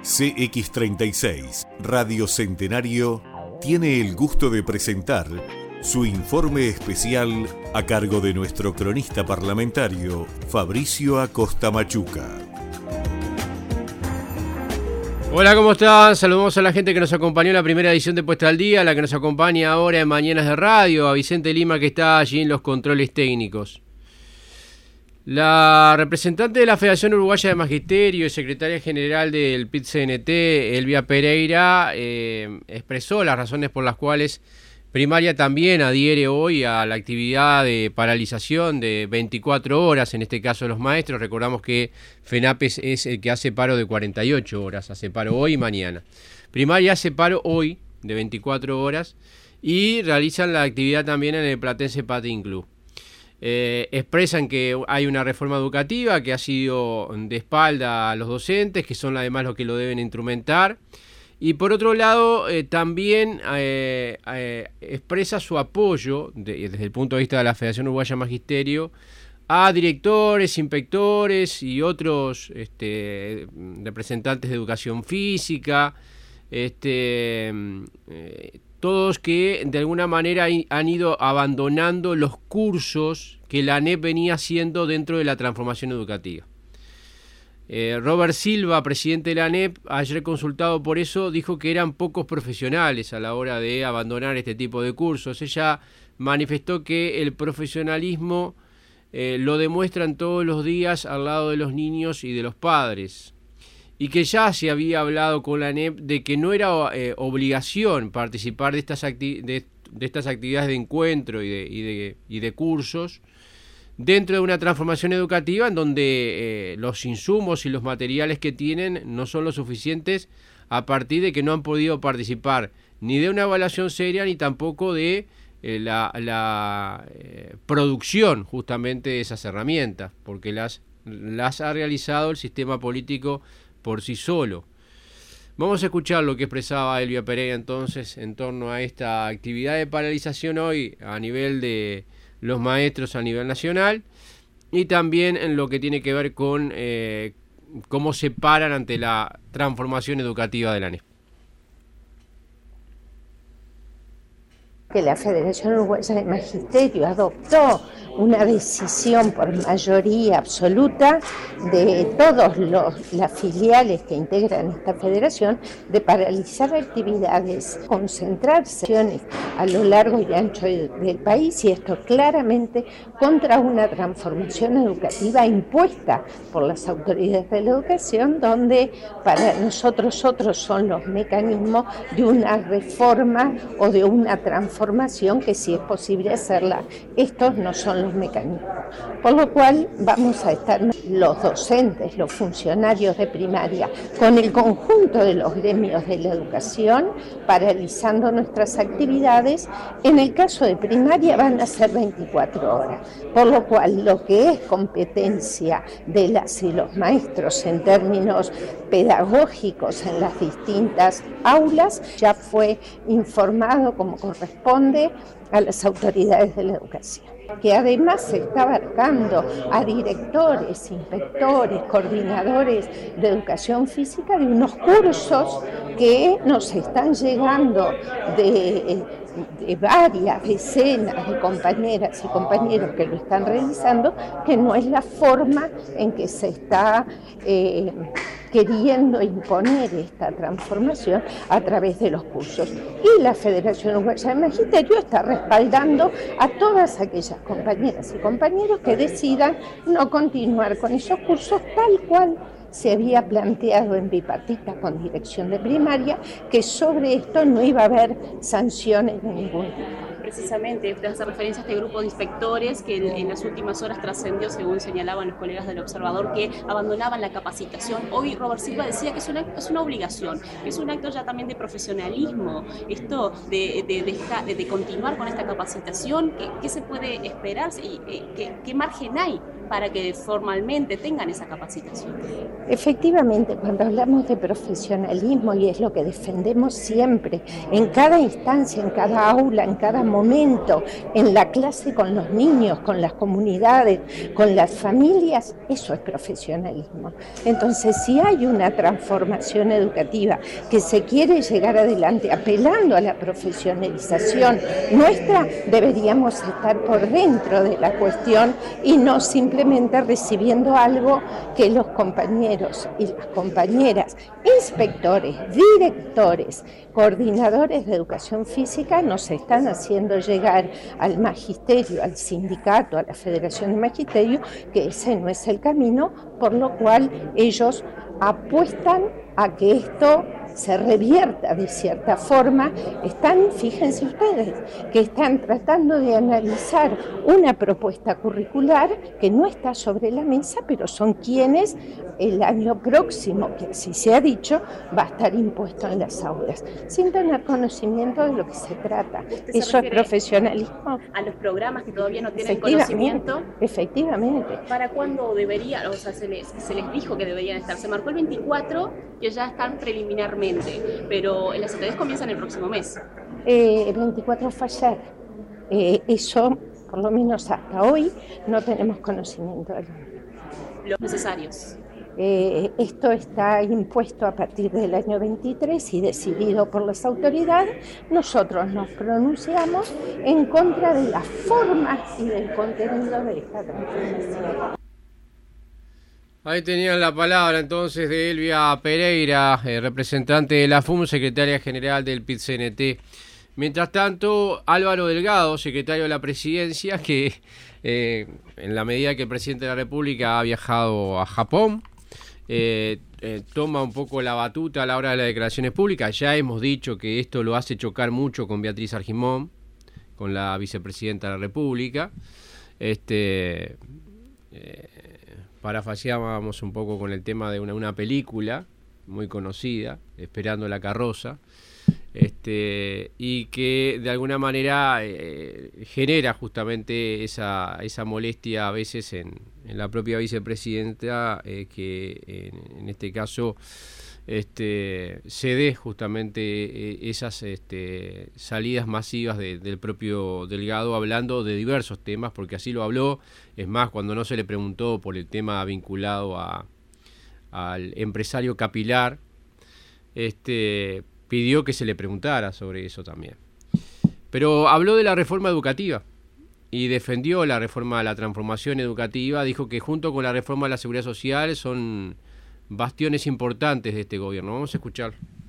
CX36 Radio Centenario tiene el gusto de presentar su informe especial a cargo de nuestro cronista parlamentario Fabricio Acosta Machuca. Hola, ¿cómo están? Saludamos a la gente que nos acompañó en la primera edición de Puesta al Día, a la que nos acompaña ahora en Mañanas de Radio, a Vicente Lima, que está allí en los controles técnicos. La representante de la Federación Uruguaya de Magisterio y secretaria general del PIT-CNT, Elvia Pereira, expresó las razones por las cuales Primaria también adhiere hoy a la actividad de paralización de 24 horas, en este caso los maestros. Recordamos que FENAPES es el que hace paro de 48 horas, hace paro hoy y mañana. Primaria hace paro hoy de 24 horas y realizan la actividad también en el Platense Patín Club. Expresan que hay una reforma educativa que ha sido de espalda a los docentes, que son además los que lo deben instrumentar. Y por otro lado, también expresa su apoyo, desde el punto de vista de la Federación Uruguaya de Magisterio, a directores, inspectores y otros representantes de educación física, todos que de alguna manera han ido abandonando los cursos que la ANEP venía haciendo dentro de la transformación educativa. Robert Silva, presidente de la ANEP, ayer consultado por eso, dijo que eran pocos profesionales a la hora de abandonar este tipo de cursos. Ella manifestó que el profesionalismo lo demuestran todos los días al lado de los niños y de los padres, y que ya se había hablado con la ANEP de que no era obligación participar de estas actividades de encuentro y de cursos dentro de una transformación educativa en donde los insumos y los materiales que tienen no son lo suficientes, a partir de que no han podido participar ni de una evaluación seria ni tampoco de la producción justamente de esas herramientas, porque las ha realizado el sistema político por sí solo. Vamos a escuchar lo que expresaba Elvia Pereira entonces en torno a esta actividad de paralización hoy a nivel de los maestros a nivel nacional, y también en lo que tiene que ver con cómo se paran ante la transformación educativa de la ANEP. Que la Federación Uruguaya de Magisterio adoptó una decisión por mayoría absoluta de todas las filiales que integran esta federación de paralizar actividades, concentrarse a lo largo y ancho del país, y esto claramente contra una transformación educativa impuesta por las autoridades de la educación, donde para nosotros otros son los mecanismos de una reforma o de una transformación que sí es posible hacerla. Estos no son los mecanismos. Por lo cual vamos a estar los docentes, los funcionarios de primaria, con el conjunto de los gremios de la educación, paralizando nuestras actividades. En el caso de primaria van a ser 24 horas. Por lo cual lo que es competencia de las y los maestros en términos pedagógicos en las distintas aulas ya fue informado como corresponde a las autoridades de la educación, que además se está abarcando a directores, inspectores, coordinadores de educación física de unos cursos que nos están llegando de varias decenas de compañeras y compañeros que lo están realizando, que no es la forma en que se está queriendo imponer esta transformación a través de los cursos. Y la Federación Uruguaya de Magisterio está respaldando a todas aquellas compañeras y compañeros que decidan no continuar con esos cursos, tal cual se había planteado en bipartita con dirección de primaria, que sobre esto no iba a haber sanciones de ningún tipo. Precisamente, usted hace referencia a este grupo de inspectores que en las últimas horas trascendió, según señalaban los colegas del Observador, que abandonaban la capacitación. Hoy Robert Silva decía que es una obligación, que es un acto ya también de profesionalismo, esto de continuar con esta capacitación. ¿Qué se puede esperar y qué margen hay para que formalmente tengan esa capacitación? Efectivamente, cuando hablamos de profesionalismo, y es lo que defendemos siempre, en cada instancia, en cada aula, en cada momento, en la clase con los niños, con las comunidades, con las familias, eso es profesionalismo. Entonces, si hay una transformación educativa que se quiere llegar adelante apelando a la profesionalización nuestra, deberíamos estar por dentro de la cuestión y no simplemente recibiendo algo que los compañeros y las compañeras, inspectores, directores, coordinadores de educación física nos están haciendo llegar al magisterio, al sindicato, a la Federación de Magisterio, que ese no es el camino, por lo cual ellos apuestan a que esto se revierta de cierta forma. Fíjense ustedes, que están tratando de analizar una propuesta curricular que no está sobre la mesa, pero son quienes el año próximo, que así se ha dicho, va a estar impuesto en las aulas, sin tener conocimiento de lo que se trata. Eso es profesionalismo. A los programas que todavía no tienen conocimiento. Efectivamente. ¿Para cuándo debería? O sea, se les dijo que deberían estar. Se marcó el 24, que ya están preliminarmente, pero las actividades comienzan el próximo mes. El 24 fue ayer. Eso, por lo menos hasta hoy, no tenemos conocimiento de los necesarios. Esto está impuesto a partir del año 23 y decidido por las autoridades. Nosotros nos pronunciamos en contra de las formas y del contenido de esta transformación. Ahí tenían la palabra entonces de Elvia Pereira, representante de la FUM, secretaria general del PIT-CNT. Mientras tanto, Álvaro Delgado, secretario de la Presidencia, que en la medida que el presidente de la República ha viajado a Japón, toma un poco la batuta a la hora de las declaraciones públicas. Ya hemos dicho que esto lo hace chocar mucho con Beatriz Argimón, con la vicepresidenta de la República. Parafaseábamos un poco con el tema de una película muy conocida, Esperando la carroza, y que de alguna manera genera justamente esa molestia a veces en la propia vicepresidenta, que en este caso se dé justamente esas salidas masivas del propio Delgado, hablando de diversos temas, porque así lo habló. Es más, cuando no se le preguntó por el tema vinculado al empresario capilar, pidió que se le preguntara sobre eso también. Pero habló de la reforma educativa y defendió la reforma de la transformación educativa. Dijo que junto con la reforma de la seguridad social son bastiones importantes de este gobierno. Vamos a escuchar.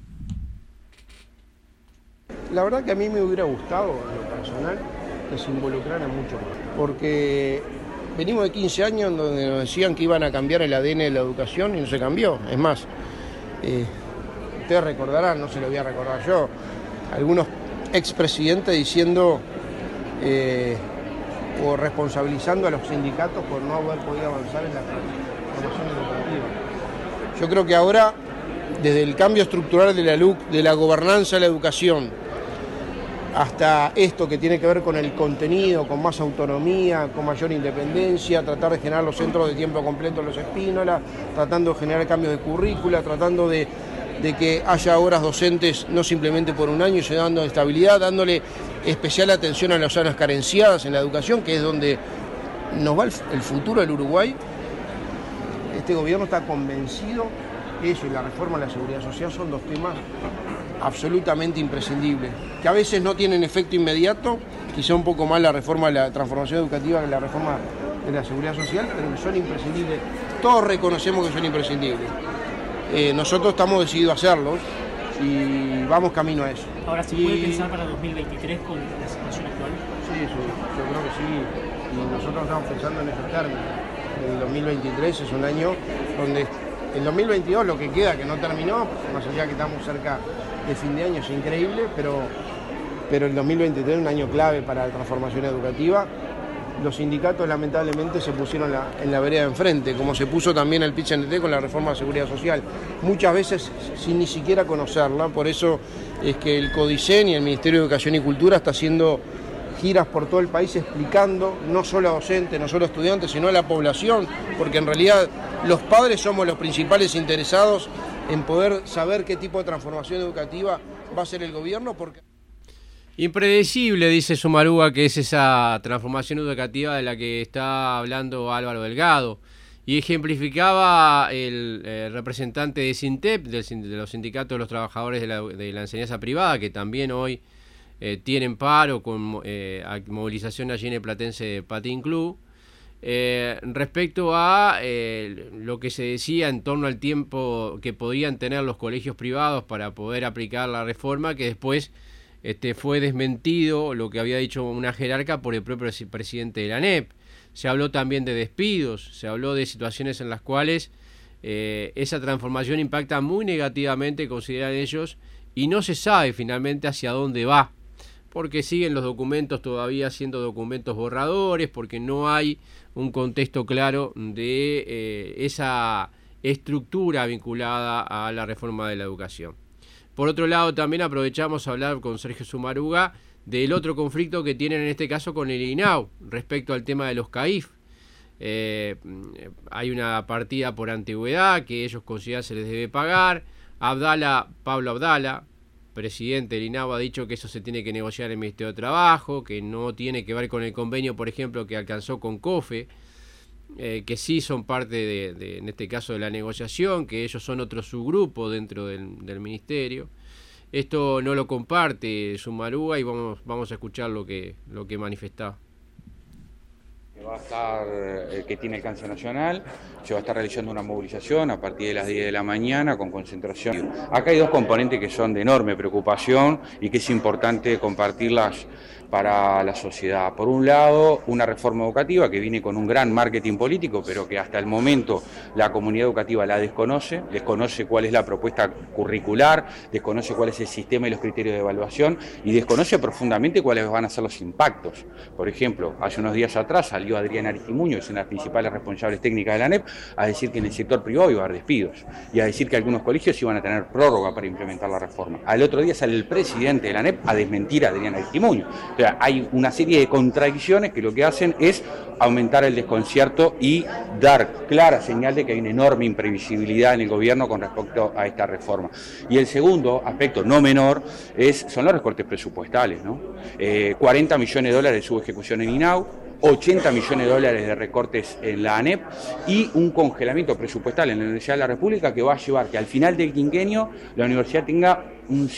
La verdad que a mí me hubiera gustado, en lo personal, que se involucrara mucho más, porque venimos de 15 años en donde nos decían que iban a cambiar el ADN de la educación y no se cambió. Es más, ustedes recordarán, no se lo voy a recordar yo, algunos expresidentes diciendo o responsabilizando a los sindicatos por no haber podido avanzar en la transformación educativa. Yo creo que ahora, desde el cambio estructural de la gobernanza de la educación, hasta esto que tiene que ver con el contenido, con más autonomía, con mayor independencia, tratar de generar los centros de tiempo completo en los Espínola, tratando de generar cambios de currícula, tratando de que haya horas docentes no simplemente por un año, sino dando estabilidad, dándole especial atención a las zonas carenciadas en la educación, que es donde nos va el futuro del Uruguay. Este gobierno está convencido que eso y la reforma de la seguridad social son dos temas absolutamente imprescindibles, que a veces no tienen efecto inmediato, quizá un poco más la reforma de la transformación educativa que la reforma de la seguridad social, pero que son imprescindibles. Todos reconocemos que son imprescindibles. Nosotros estamos decididos a hacerlos y vamos camino a eso. Ahora, ¿se puede pensar para 2023 con la situación actual? Sí, yo creo que sí, y nosotros estamos pensando en esos términos. El 2023 es un año donde el 2022, lo que queda, que no terminó, más allá que estamos cerca de fin de año, es increíble, pero el 2023 es un año clave para la transformación educativa. Los sindicatos lamentablemente se pusieron en la vereda de enfrente, como se puso también el PIT-CNT con la reforma de seguridad social, muchas veces sin ni siquiera conocerla. Por eso es que el CODICEN y el Ministerio de Educación y Cultura está haciendo giras por todo el país explicando, no solo a docentes, no solo a estudiantes, sino a la población, porque en realidad los padres somos los principales interesados en poder saber qué tipo de transformación educativa va a hacer el gobierno. Impredecible, dice Sumaruga, que es esa transformación educativa de la que está hablando Álvaro Delgado. Y ejemplificaba el representante de SINTEP, de los sindicatos de los trabajadores de la enseñanza privada, que también hoy tienen paro con movilización allí en el platense Patín Club, respecto a lo que se decía en torno al tiempo que podían tener los colegios privados para poder aplicar la reforma, que después fue desmentido lo que había dicho una jerarca por el propio presidente de la ANEP. Se habló también de despidos, se habló de situaciones en las cuales esa transformación impacta muy negativamente, consideran ellos, y no se sabe finalmente hacia dónde va, porque siguen los documentos todavía siendo documentos borradores, porque no hay un contexto claro de esa estructura vinculada a la reforma de la educación. Por otro lado, también aprovechamos a hablar con Sergio Sumaruga del otro conflicto que tienen en este caso con el INAU respecto al tema de los CAIF. Hay una partida por antigüedad que ellos consideran se les debe pagar. Pablo Abdala, presidente del INAU, ha dicho que eso se tiene que negociar en el Ministerio de Trabajo, que no tiene que ver con el convenio, por ejemplo, que alcanzó con COFE, que sí son parte en este caso de la negociación, que ellos son otro subgrupo dentro del Ministerio. Esto no lo comparte Sumaruga y vamos a escuchar lo que manifestaba. Va a estar el que tiene alcance nacional, se va a estar realizando una movilización a partir de las 10 de la mañana con concentración. Acá hay dos componentes que son de enorme preocupación y que es importante compartirlas para la sociedad. Por un lado, una reforma educativa que viene con un gran marketing político, pero que hasta el momento la comunidad educativa la desconoce cuál es la propuesta curricular, desconoce cuál es el sistema y los criterios de evaluación y desconoce profundamente cuáles van a ser los impactos. Por ejemplo, hace unos días atrás salió Adriana Aristimuño, que es una de las principales responsables técnicas de la ANEP, a decir que en el sector privado iba a haber despidos y a decir que algunos colegios iban a tener prórroga para implementar la reforma. Al otro día sale el presidente de la ANEP a desmentir a Adriana Aristimuño. O sea, hay una serie de contradicciones que lo que hacen es aumentar el desconcierto y dar clara señal de que hay una enorme imprevisibilidad en el gobierno con respecto a esta reforma. Y el segundo aspecto, no menor, son los recortes presupuestales, ¿no? 40 millones de dólares de subejecución en INAU, 80 millones de dólares de recortes en la ANEP y un congelamiento presupuestal en la Universidad de la República que va a llevar que al final del quinquenio la universidad tenga un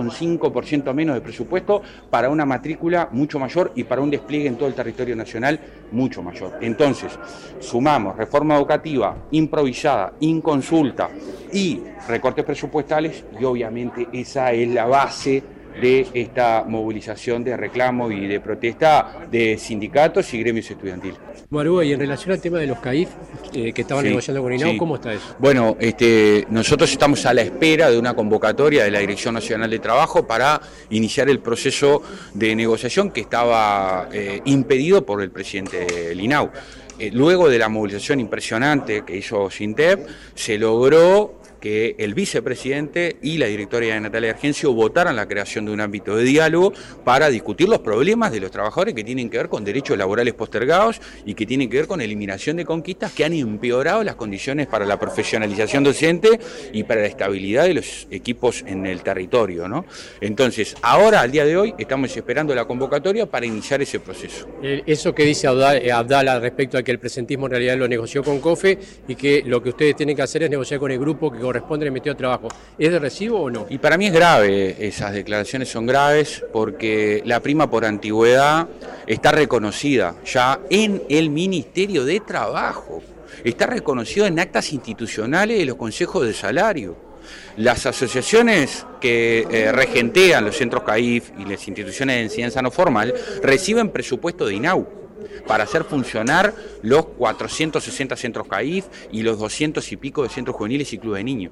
7,5% menos de presupuesto para una matrícula mucho mayor y para un despliegue en todo el territorio nacional mucho mayor. Entonces, sumamos reforma educativa improvisada, inconsulta y recortes presupuestales y obviamente esa es la base de esta movilización de reclamo y de protesta de sindicatos y gremios estudiantiles. Maruga, y en relación al tema de los CAIF que estaban negociando con INAU, ¿cómo está eso? Bueno, nosotros estamos a la espera de una convocatoria de la Dirección Nacional de Trabajo para iniciar el proceso de negociación que estaba impedido por el presidente del INAU. Luego de la movilización impresionante que hizo SINTEP, se logró que el vicepresidente y la directora Natalia Argencio votaran la creación de un ámbito de diálogo para discutir los problemas de los trabajadores que tienen que ver con derechos laborales postergados y que tienen que ver con eliminación de conquistas que han empeorado las condiciones para la profesionalización docente y para la estabilidad de los equipos en el territorio, ¿no? Entonces, ahora, al día de hoy, estamos esperando la convocatoria para iniciar ese proceso. Eso que dice Abdala respecto a que el presentismo en realidad lo negoció con COFE y que lo que ustedes tienen que hacer es negociar con el grupo que corresponde al Ministerio de Trabajo, ¿es de recibo o no? Y para mí es grave, esas declaraciones son graves porque la prima por antigüedad está reconocida ya en el Ministerio de Trabajo, está reconocido en actas institucionales de los consejos de salario. Las asociaciones que regentean los centros CAIF y las instituciones de enseñanza no formal reciben presupuesto de INAU para hacer funcionar los 460 centros CAIF y los 200 y pico de centros juveniles y clubes de niños.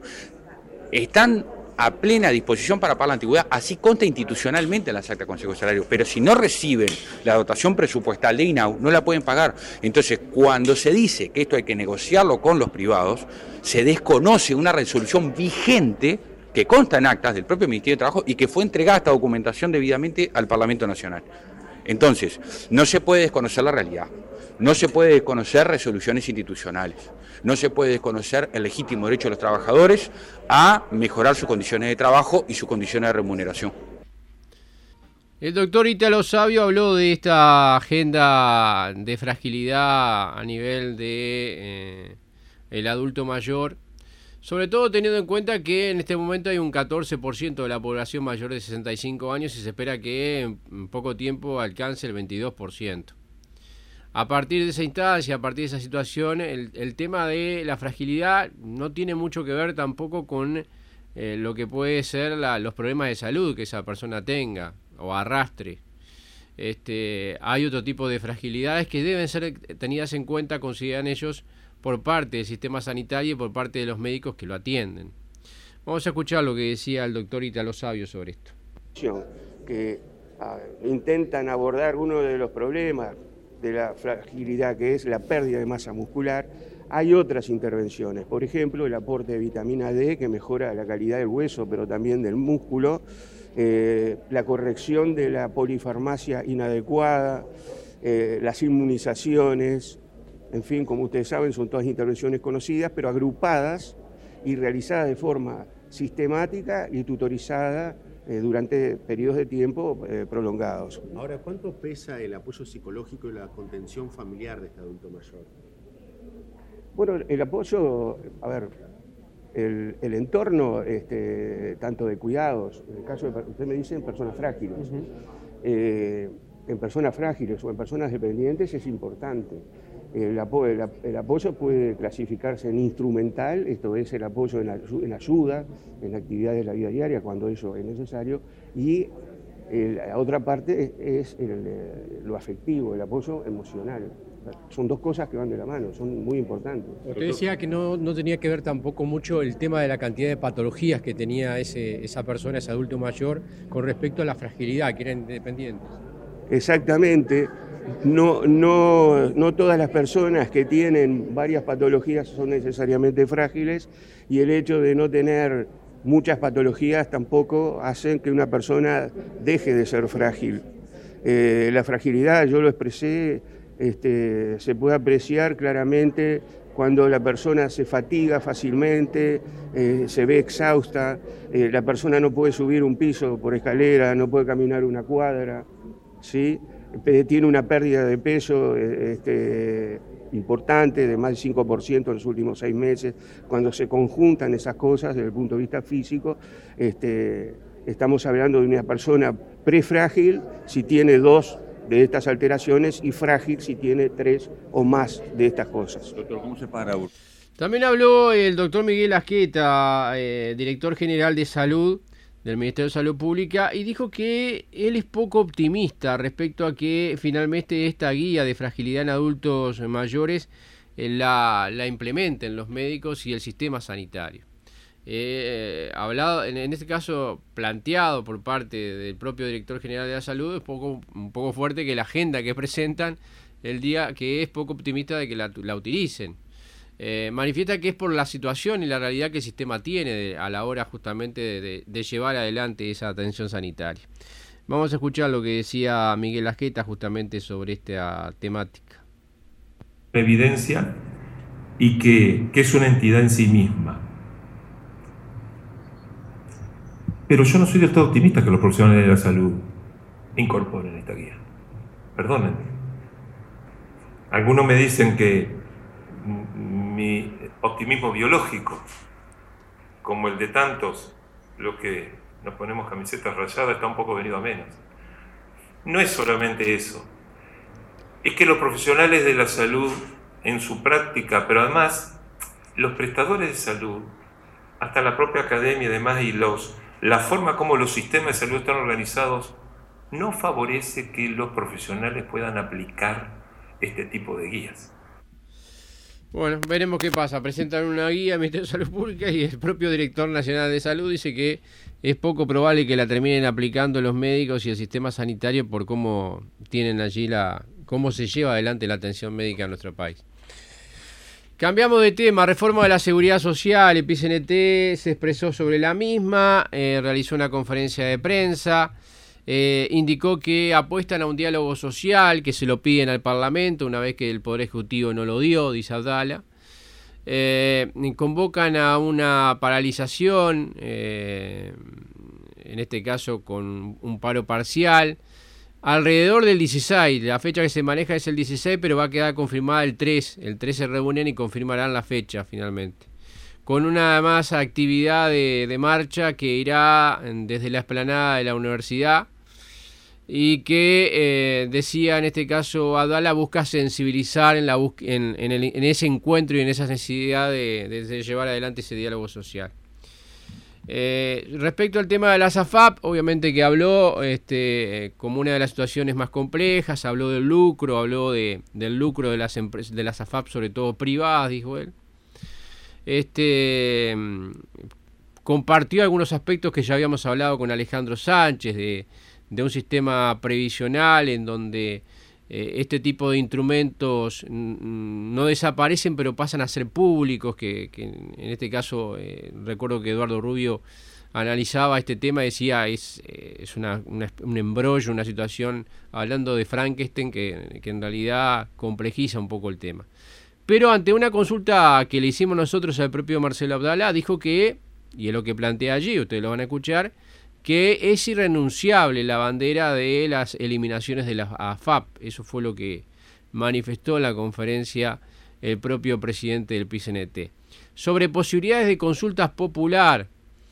Están a plena disposición para pagar la antigüedad, así consta institucionalmente en las actas de Consejo de Salario, pero si no reciben la dotación presupuestal de INAU, no la pueden pagar. Entonces, cuando se dice que esto hay que negociarlo con los privados, se desconoce una resolución vigente que consta en actas del propio Ministerio de Trabajo y que fue entregada esta documentación debidamente al Parlamento Nacional. Entonces, no se puede desconocer la realidad, no se puede desconocer resoluciones institucionales, no se puede desconocer el legítimo derecho de los trabajadores a mejorar sus condiciones de trabajo y sus condiciones de remuneración. El doctor Ítalo Savio habló de esta agenda de fragilidad a nivel de el adulto mayor, sobre todo teniendo en cuenta que en este momento hay un 14% de la población mayor de 65 años y se espera que en poco tiempo alcance el 22%. A partir de esa instancia, a partir de esa situación, el tema de la fragilidad no tiene mucho que ver tampoco con lo que puede ser los problemas de salud que esa persona tenga o arrastre. Hay otro tipo de fragilidades que deben ser tenidas en cuenta, consideran ellos, por parte del sistema sanitario y por parte de los médicos que lo atienden. Vamos a escuchar lo que decía el doctor Ítalo Savio sobre esto. Que intentan abordar uno de los problemas de la fragilidad, que es la pérdida de masa muscular. Hay otras intervenciones, por ejemplo, el aporte de vitamina D, que mejora la calidad del hueso, pero también del músculo, la corrección de la polifarmacia inadecuada, las inmunizaciones, en fin, como ustedes saben, son todas intervenciones conocidas, pero agrupadas y realizadas de forma sistemática y tutorizada durante periodos de tiempo prolongados. Ahora, ¿cuánto pesa el apoyo psicológico y la contención familiar de este adulto mayor? Bueno, el apoyo, el entorno, tanto de cuidados, en el caso de, usted me dice, en personas frágiles, en personas frágiles o en personas dependientes es importante. El apoyo puede clasificarse en instrumental, esto es el apoyo en ayuda, en actividades de la vida diaria cuando eso es necesario, y la otra parte es lo afectivo, el apoyo emocional. Son dos cosas que van de la mano, son muy importantes. Usted decía que no tenía que ver tampoco mucho el tema de la cantidad de patologías que tenía esa persona, ese adulto mayor, con respecto a la fragilidad, que eran independientes. Exactamente. No todas las personas que tienen varias patologías son necesariamente frágiles, y el hecho de no tener muchas patologías tampoco hacen que una persona deje de ser frágil. La fragilidad, yo lo expresé, se puede apreciar claramente cuando la persona se fatiga fácilmente, se ve exhausta, la persona no puede subir un piso por escalera, no puede caminar una cuadra, ¿sí? Tiene una pérdida de peso importante, de más del 5% en los últimos 6 meses. Cuando se conjuntan esas cosas desde el punto de vista físico, estamos hablando de una persona prefrágil si tiene 2 de estas alteraciones y frágil si tiene 3 o más de estas cosas. Doctor, ¿cómo se para? También habló el doctor Miguel Asqueta, director general de salud del Ministerio de Salud Pública, y dijo que él es poco optimista respecto a que finalmente esta guía de fragilidad en adultos mayores la implementen los médicos y el sistema sanitario. Hablado, en este caso planteado por parte del propio director general de la salud, es un poco fuerte que la agenda que presentan el día, que es poco optimista de que la utilicen. Manifiesta que es por la situación y la realidad que el sistema tiene a la hora justamente de llevar adelante esa atención sanitaria. Vamos a escuchar lo que decía Miguel Asqueta justamente sobre esta temática. Evidencia y que es una entidad en sí misma. Pero yo no soy del todo optimista que los profesionales de la salud incorporen esta guía. Perdónenme. Algunos me dicen que mi optimismo biológico, como el de tantos, los que nos ponemos camisetas rayadas, está un poco venido a menos. No es solamente eso. Es que los profesionales de la salud, en su práctica, pero además los prestadores de salud, hasta la propia academia y demás, y la forma como los sistemas de salud están organizados, no favorece que los profesionales puedan aplicar este tipo de guías. Bueno, veremos qué pasa. Presentan una guía al Ministerio de Salud Pública y el propio director nacional de salud dice que es poco probable que la terminen aplicando los médicos y el sistema sanitario por cómo tienen allí cómo se lleva adelante la atención médica en nuestro país. Cambiamos de tema. Reforma de la Seguridad Social. El PCNT se expresó sobre la misma, realizó una conferencia de prensa. Indicó que apuestan a un diálogo social, que se lo piden al Parlamento una vez que el Poder Ejecutivo no lo dio, dice Abdala. Convocan a una paralización, en este caso con un paro parcial, alrededor del 16. La fecha que se maneja es el 16, pero va a quedar confirmada el 3. El 3 se reúnen y confirmarán la fecha finalmente. Con una más actividad de marcha que irá desde la explanada de la universidad y que, decía en este caso Abdala, busca sensibilizar en ese encuentro y en esa necesidad de llevar adelante ese diálogo social. Respecto al tema de las AFAP, obviamente que habló como una de las situaciones más complejas, habló del lucro, habló del lucro de las empresas, de las AFAP, sobre todo privadas, dijo él. Compartió algunos aspectos que ya habíamos hablado con Alejandro Sánchez de un sistema previsional en donde este tipo de instrumentos no desaparecen pero pasan a ser públicos, que en este caso recuerdo que Eduardo Rubio analizaba este tema y decía es un embrollo, una situación, hablando de Frankenstein, que en realidad complejiza un poco el tema. Pero ante una consulta que le hicimos nosotros al propio Marcelo Abdala, dijo que, y es lo que plantea allí, ustedes lo van a escuchar, que es irrenunciable la bandera de las eliminaciones de las AFAP. Eso fue lo que manifestó en la conferencia el propio presidente del PICNT. Sobre posibilidades de consultas popular,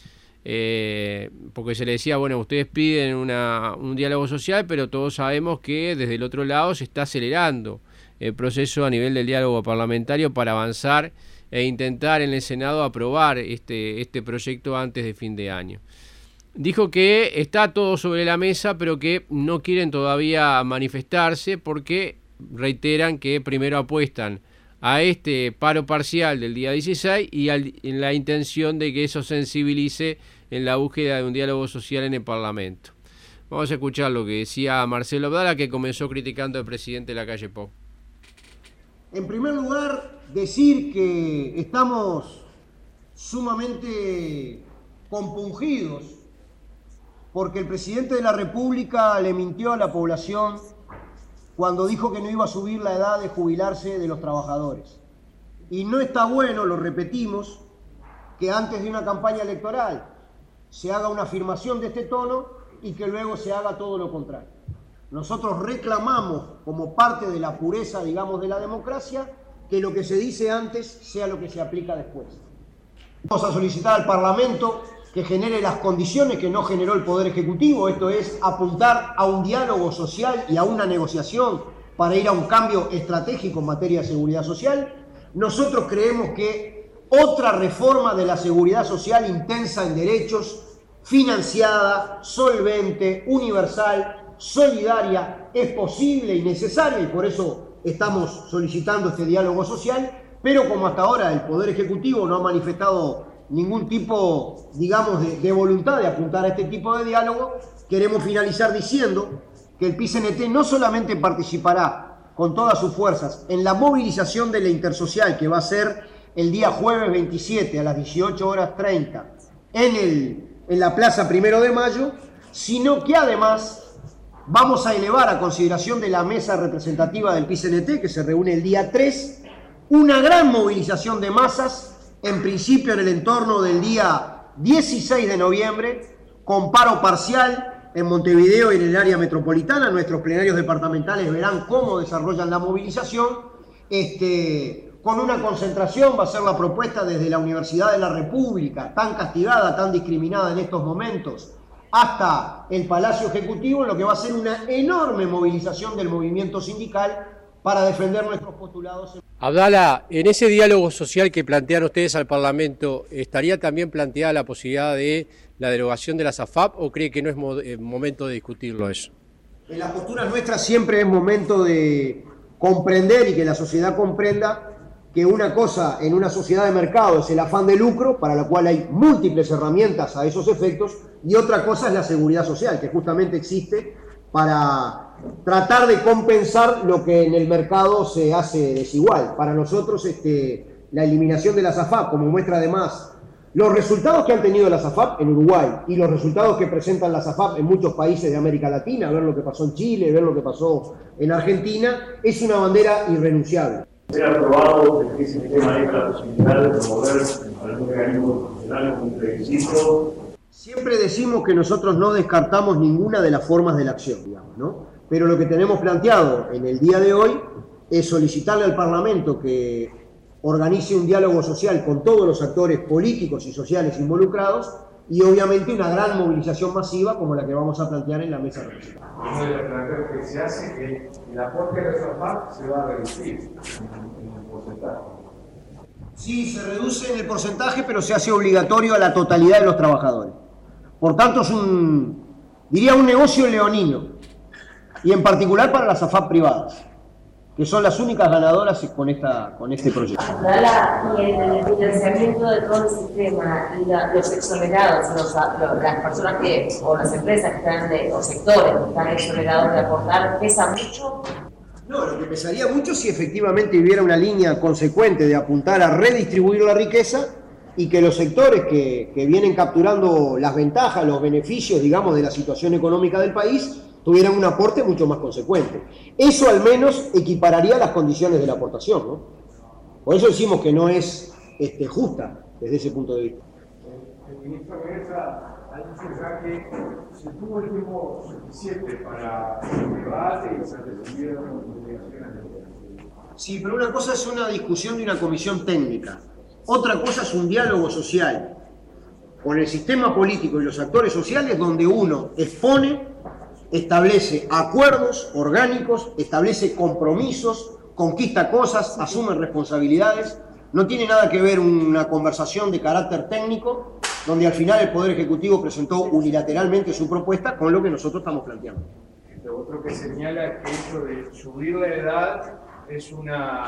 porque se le decía, bueno, ustedes piden un diálogo social, pero todos sabemos que desde el otro lado se está acelerando el proceso a nivel del diálogo parlamentario para avanzar e intentar en el Senado aprobar este proyecto antes de fin de año. Dijo que está todo sobre la mesa, pero que no quieren todavía manifestarse porque reiteran que primero apuestan a este paro parcial del día 16 y en la intención de que eso sensibilice en la búsqueda de un diálogo social en el Parlamento. Vamos a escuchar lo que decía Marcelo Abdala, que comenzó criticando al presidente de la calle Pou. En primer lugar, decir que estamos sumamente compungidos porque el presidente de la República le mintió a la población cuando dijo que no iba a subir la edad de jubilarse de los trabajadores. Y no está bueno, lo repetimos, que antes de una campaña electoral se haga una afirmación de este tono y que luego se haga todo lo contrario. Nosotros reclamamos, como parte de la pureza, digamos, de la democracia, que lo que se dice antes sea lo que se aplica después. Vamos a solicitar al Parlamento que genere las condiciones que no generó el Poder Ejecutivo, esto es, apuntar a un diálogo social y a una negociación para ir a un cambio estratégico en materia de seguridad social. Nosotros creemos que otra reforma de la seguridad social intensa en derechos, financiada, solvente, universal, solidaria, es posible y necesaria, y por eso estamos solicitando este diálogo social, pero como hasta ahora el Poder Ejecutivo no ha manifestado ningún tipo, digamos, de voluntad de apuntar a este tipo de diálogo, queremos finalizar diciendo que el PICNT no solamente participará con todas sus fuerzas en la movilización de la Intersocial, que va a ser el día jueves 27 a las 18:30 en la Plaza 1 de Mayo, sino que además vamos a elevar a consideración de la mesa representativa del PICNT, que se reúne el día 3, una gran movilización de masas, en principio en el entorno del día 16 de noviembre, con paro parcial en Montevideo y en el área metropolitana. Nuestros plenarios departamentales verán cómo desarrollan la movilización. Con una concentración va a ser la propuesta desde la Universidad de la República, tan castigada, tan discriminada en estos momentos, hasta el Palacio Ejecutivo, en lo que va a ser una enorme movilización del movimiento sindical para defender nuestros postulados. Abdala, en ese diálogo social que plantean ustedes al Parlamento, ¿estaría también planteada la posibilidad de la derogación de las AFAP o cree que no es momento de discutirlo eso? En la postura nuestra siempre es momento de comprender y que la sociedad comprenda que una cosa en una sociedad de mercado es el afán de lucro, para la cual hay múltiples herramientas a esos efectos, y otra cosa es la seguridad social, que justamente existe para tratar de compensar lo que en el mercado se hace desigual. Para nosotros la eliminación de las AFAP, como muestra además los resultados que han tenido las AFAP en Uruguay y los resultados que presentan las AFAP en muchos países de América Latina, ver lo que pasó en Chile, ver lo que pasó en Argentina, es una bandera irrenunciable. ¿Se ha aprobado que ese tema maneja la posibilidad de promover algún organismo profesional como un plebiscito? Siempre decimos que nosotros no descartamos ninguna de las formas de la acción, digamos, ¿no? Pero lo que tenemos planteado en el día de hoy es solicitarle al Parlamento que organice un diálogo social con todos los actores políticos y sociales involucrados y obviamente una gran movilización masiva como la que vamos a plantear en la mesa de representación. Uno de los planteos que se hace es que el aporte de la AFAP se va a reducir en el porcentaje. Sí, se reduce en el porcentaje, pero se hace obligatorio a la totalidad de los trabajadores. Por tanto, es un negocio leonino, y en particular para las AFAP privadas, que son las únicas ganadoras con este proyecto. Y en el financiamiento de todo el sistema, los exonerados, las personas o las empresas que están, o sectores que están exonerados de aportar, ¿pesa mucho? No, lo que pesaría mucho si efectivamente hubiera una línea consecuente de apuntar a redistribuir la riqueza y que los sectores que vienen capturando las ventajas, los beneficios, digamos, de la situación económica del país, tuvieran un aporte mucho más consecuente. Eso al menos equipararía las condiciones de la aportación, ¿no? Por eso decimos que no es justa desde ese punto de vista. El ministro Regueza ha dicho ya que se tuvo el tiempo suficiente para el debate y se recibieron obligaciones. Sí, pero una cosa es una discusión de una comisión técnica, otra cosa es un diálogo social con el sistema político y los actores sociales donde uno expone, establece acuerdos orgánicos, establece compromisos, conquista cosas, asume responsabilidades. No tiene nada que ver una conversación de carácter técnico, donde al final el Poder Ejecutivo presentó unilateralmente su propuesta con lo que nosotros estamos planteando. Lo otro que señala es que esto de subir la edad es un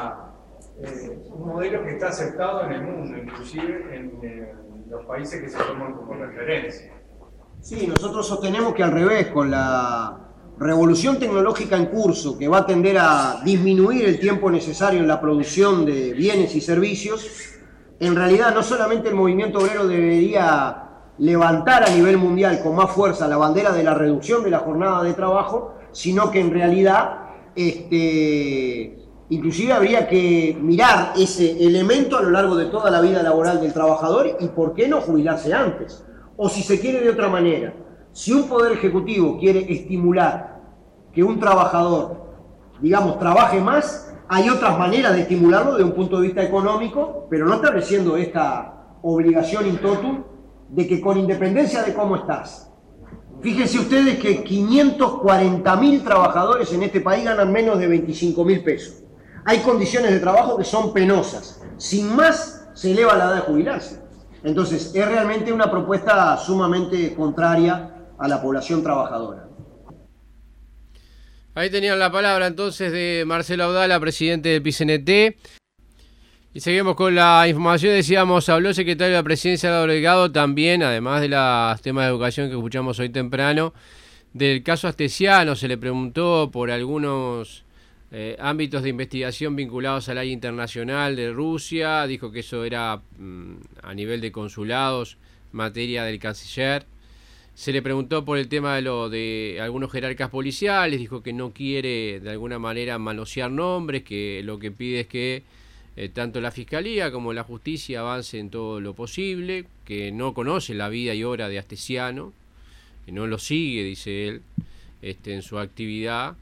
modelo que está aceptado en el mundo, inclusive en los países que se toman como referencia. Sí, nosotros sostenemos que al revés, con la revolución tecnológica en curso, que va a tender a disminuir el tiempo necesario en la producción de bienes y servicios, en realidad no solamente el movimiento obrero debería levantar a nivel mundial con más fuerza la bandera de la reducción de la jornada de trabajo, sino que en realidad inclusive habría que mirar ese elemento a lo largo de toda la vida laboral del trabajador y por qué no jubilarse antes. O si se quiere de otra manera, si un poder ejecutivo quiere estimular que un trabajador, digamos, trabaje más, hay otras maneras de estimularlo desde un punto de vista económico, pero no estableciendo esta obligación in totum de que con independencia de cómo estás. Fíjense ustedes que 540.000 trabajadores en este país ganan menos de 25.000 pesos. Hay condiciones de trabajo que son penosas. Sin más, se eleva la edad de jubilarse. Entonces, es realmente una propuesta sumamente contraria a la población trabajadora. Ahí tenían la palabra entonces de Marcelo Abdala, presidente del PCNT. Y seguimos con la información. Decíamos, habló el secretario de la Presidencia, Delgado Delgado, también, además de los temas de educación que escuchamos hoy temprano, del caso Astesiano. Se le preguntó por algunos ámbitos de investigación vinculados al área internacional de Rusia. Dijo que eso era a nivel de consulados, materia del canciller. Se le preguntó por el tema de algunos jerarcas policiales. Dijo que no quiere de alguna manera manosear nombres, que lo que pide es que tanto la Fiscalía como la Justicia avance en todo lo posible, que no conoce la vida y obra de Astesiano, que no lo sigue, dice él, en su actividad.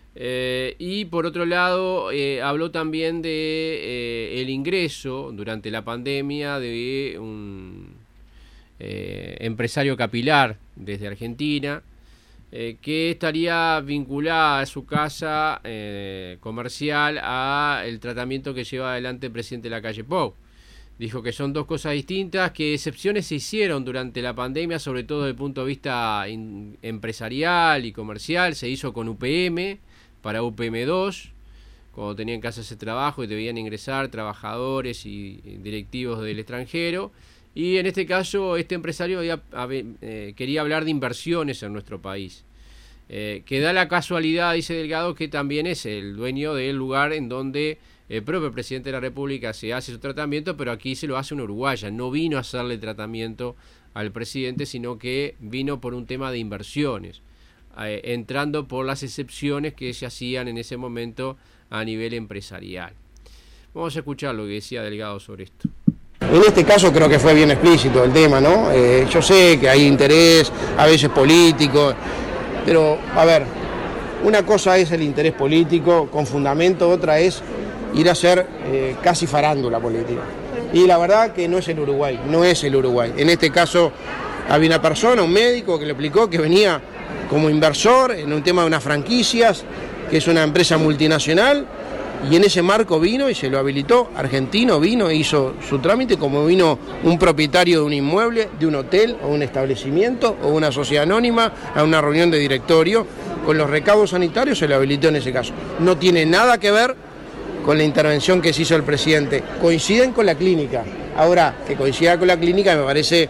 Y por otro lado, habló también de el ingreso durante la pandemia de un empresario capilar desde Argentina, que estaría vinculada a su casa comercial a el tratamiento que lleva adelante el presidente de la calle Pou. Dijo que son dos cosas distintas, que excepciones se hicieron durante la pandemia, sobre todo desde el punto de vista empresarial y comercial. Se hizo con UPM, para UPM2, cuando tenían que hacer ese trabajo y debían ingresar trabajadores y directivos del extranjero. Y en este caso, este empresario quería hablar de inversiones en nuestro país. Que da la casualidad, dice Delgado, que también es el dueño del lugar en donde el propio presidente de la República se hace su tratamiento, pero aquí se lo hace una uruguaya. No vino a hacerle tratamiento al presidente, sino que vino por un tema de inversiones, entrando por las excepciones que se hacían en ese momento a nivel empresarial. Vamos a escuchar lo que decía Delgado sobre esto. En este caso creo que fue bien explícito el tema, ¿no? Yo sé que hay interés, a veces político, pero, a ver, Una cosa es el interés político con fundamento, otra es ir a hacer casi farándula política. Y la verdad que no es el Uruguay, no es el Uruguay. En este caso había una persona, un médico, que le explicó que venía como inversor en un tema de unas franquicias, que es una empresa multinacional, y en ese marco vino y se lo habilitó, argentino, vino e hizo su trámite como vino un propietario de un inmueble, de un hotel o un establecimiento o una sociedad anónima a una reunión de directorio, con los recaudos sanitarios se lo habilitó en ese caso. No tiene nada que ver con la intervención que se hizo el presidente. Coinciden con la clínica. Ahora, que coincida con la clínica me parece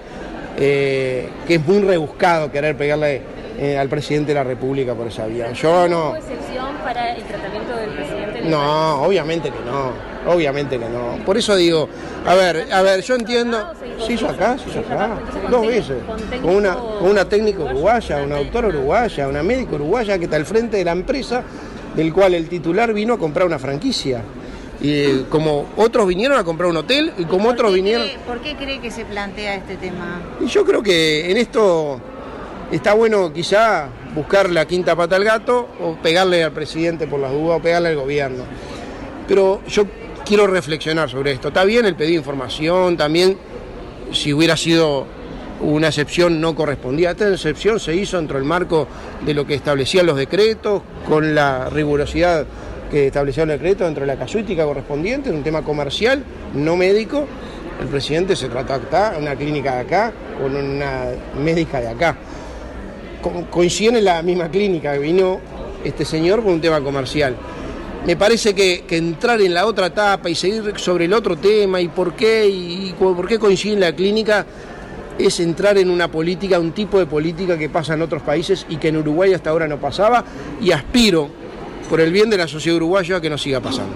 que es muy rebuscado querer pegarle al presidente de la República por esa vía. Yo no... ¿Hubo excepción para el tratamiento del presidente? No, obviamente que no. Obviamente que no. Por eso digo, a ver, yo entiendo... Se hizo acá, 2 veces. Con una técnica uruguaya, una doctora uruguaya, una médica uruguaya que está al frente de la empresa del cual el titular vino a comprar una franquicia. Y como otros vinieron a comprar un hotel y como otros vinieron... ¿Por qué cree que se plantea este tema? Y yo creo que en esto está bueno quizá buscar la quinta pata al gato o pegarle al presidente por las dudas o pegarle al gobierno. Pero yo quiero reflexionar sobre esto. Está bien el pedido de información, también si hubiera sido una excepción no correspondía. Esta excepción se hizo dentro del marco de lo que establecían los decretos, con la rigurosidad que establecía el decreto dentro de la casuística correspondiente, en un tema comercial, no médico. El presidente se trató acá, una clínica de acá, con una médica de acá. Coinciden en la misma clínica que vino este señor por un tema comercial. Me parece que entrar en la otra etapa y seguir sobre el otro tema y por qué coincide en la clínica es entrar en una política, un tipo de política que pasa en otros países y que en Uruguay hasta ahora no pasaba, y aspiro, por el bien de la sociedad uruguaya, a que no siga pasando.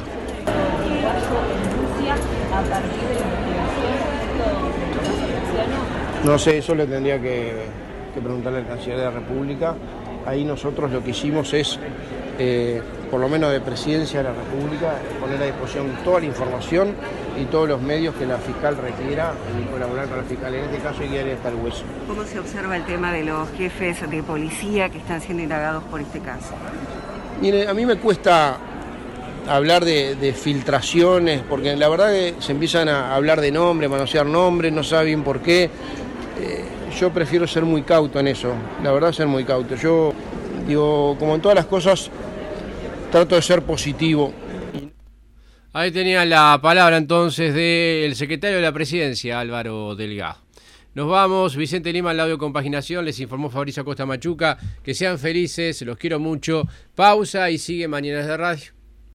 No sé, eso le tendría que preguntarle al canciller de la República. Ahí nosotros lo que hicimos es, por lo menos de Presidencia de la República, poner a disposición toda la información y todos los medios que la fiscal requiera y colaborar con la fiscal en este caso y guiarle hasta el hueso. ¿Cómo se observa el tema de los jefes de policía que están siendo indagados por este caso? Mire, a mí me cuesta hablar de filtraciones, porque la verdad que se empiezan a hablar de nombres, manosear nombres, no saben por qué. Yo prefiero ser muy cauto en eso, la verdad ser muy cauto. Yo digo, como en todas las cosas, trato de ser positivo. Ahí tenía la palabra entonces del secretario de la Presidencia, Álvaro Delgado. Nos vamos, Vicente Lima al audio compaginación, les informó Fabricio Acosta Machuca. Que sean felices, los quiero mucho. Pausa y sigue Mañanas de Radio.